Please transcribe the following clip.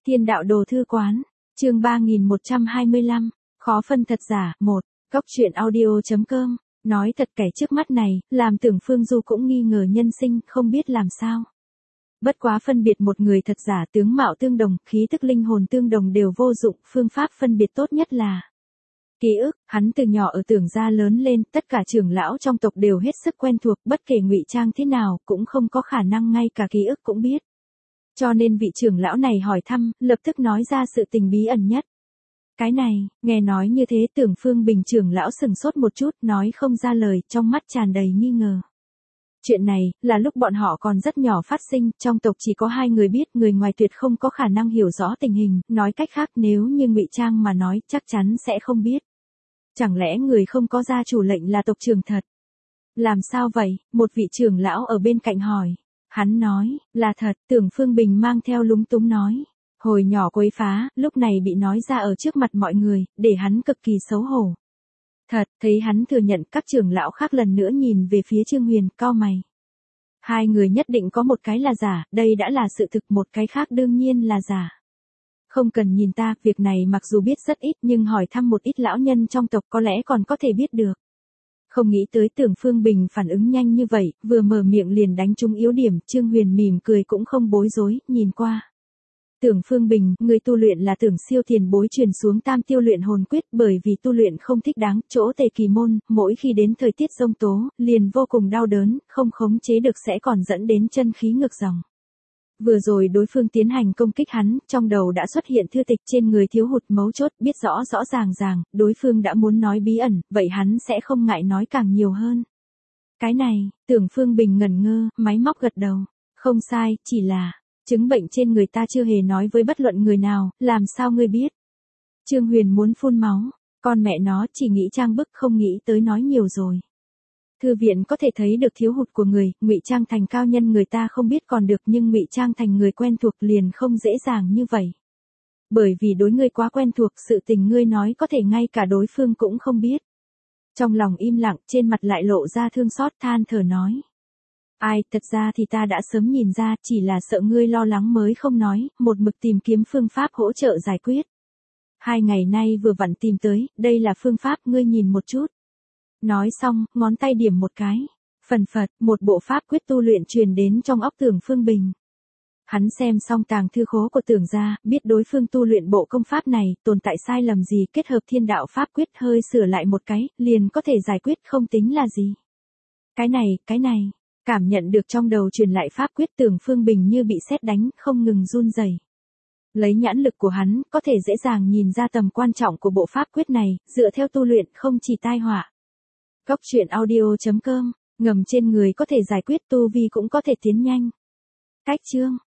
Thiên đạo đồ thư quán, chương 3125, khó phân thật giả, 1, Cóc truyện audio.com, nói thật kẻ trước mắt này, làm Tưởng Phương Du cũng nghi ngờ nhân sinh, không biết làm sao. Bất quá phân biệt một người thật giả tướng mạo tương đồng, khí tức linh hồn tương đồng đều vô dụng, phương pháp phân biệt tốt nhất là ký ức. Hắn từ nhỏ ở Tưởng gia lớn lên, tất cả trưởng lão trong tộc đều hết sức quen thuộc, bất kể ngụy trang thế nào, cũng không có khả năng ngay cả ký ức cũng biết. Cho nên vị trưởng lão này hỏi thăm, lập tức nói ra sự tình bí ẩn nhất. Cái này, nghe nói như thế Tưởng Phương Bình trưởng lão sừng sốt một chút, nói không ra lời, trong mắt tràn đầy nghi ngờ. Chuyện này, là lúc bọn họ còn rất nhỏ phát sinh, trong tộc chỉ có 2 người biết, người ngoài tuyệt không có khả năng hiểu rõ tình hình, nói cách khác nếu như ngụy trang mà nói, chắc chắn sẽ không biết. Chẳng lẽ người không có gia chủ lệnh là tộc trưởng thật? Làm sao vậy? Một vị trưởng lão ở bên cạnh hỏi. Hắn nói, là thật, Tưởng Phương Bình mang theo lúng túng nói. Hồi nhỏ quấy phá, lúc này bị nói ra ở trước mặt mọi người, để hắn cực kỳ xấu hổ. Thật, thấy hắn thừa nhận, các trưởng lão khác lần nữa nhìn về phía Trương Huyền, cau mày. 2 người nhất định có một cái là giả, đây đã là sự thực, một cái khác đương nhiên là giả. Không cần nhìn ta, việc này mặc dù biết rất ít nhưng hỏi thăm một ít lão nhân trong tộc có lẽ còn có thể biết được. Không nghĩ tới Tưởng Phương Bình phản ứng nhanh như vậy, vừa mở miệng liền đánh trúng yếu điểm, Trương Huyền mỉm cười cũng không bối rối, nhìn qua. Tưởng Phương Bình, người tu luyện là Tưởng siêu tiền bối truyền xuống tam tiêu luyện hồn quyết, bởi vì tu luyện không thích đáng, chỗ tề kỳ môn, mỗi khi đến thời tiết giông tố, liền vô cùng đau đớn, không khống chế được sẽ còn dẫn đến chân khí ngược dòng. Vừa rồi đối phương tiến hành công kích hắn, trong đầu đã xuất hiện thư tịch, trên người thiếu hụt mấu chốt, biết rõ rõ ràng, đối phương đã muốn nói bí ẩn, vậy hắn sẽ không ngại nói càng nhiều hơn. Cái này, Tưởng Phương Bình ngẩn ngơ, máy móc gật đầu. Không sai, chỉ là chứng bệnh trên người ta chưa hề nói với bất luận người nào, làm sao ngươi biết? Trương Huyền muốn phun máu, con mẹ nó chỉ nghĩ trang bức không nghĩ tới nói nhiều rồi. Thư viện có thể thấy được thiếu hụt của người, ngụy trang thành cao nhân người ta không biết còn được nhưng ngụy trang thành người quen thuộc liền không dễ dàng như vậy. Bởi vì đối ngươi quá quen thuộc, sự tình ngươi nói có thể ngay cả đối phương cũng không biết. Trong lòng im lặng, trên mặt lại lộ ra thương xót, than thở nói. Ai, thật ra thì ta đã sớm nhìn ra, chỉ là sợ ngươi lo lắng mới không nói, một mực tìm kiếm phương pháp hỗ trợ giải quyết. 2 ngày nay vừa vặn tìm tới, đây là phương pháp, ngươi nhìn một chút. Nói xong, ngón tay điểm một cái. Phần phật, một bộ pháp quyết tu luyện truyền đến trong óc Tưởng Phương Bình. Hắn xem xong tàng thư khố của Tưởng gia, biết đối phương tu luyện bộ công pháp này, tồn tại sai lầm gì, kết hợp thiên đạo pháp quyết hơi sửa lại một cái, liền có thể giải quyết, không tính là gì. Cái này, cảm nhận được trong đầu truyền lại pháp quyết, Tưởng Phương Bình như bị sét đánh, không ngừng run rẩy. Lấy nhãn lực của hắn, có thể dễ dàng nhìn ra tầm quan trọng của bộ pháp quyết này, dựa theo tu luyện không chỉ tai họa. Cóc truyện audio.com, ngầm trên người có thể giải quyết, tu vi cũng có thể tiến nhanh. Cách chương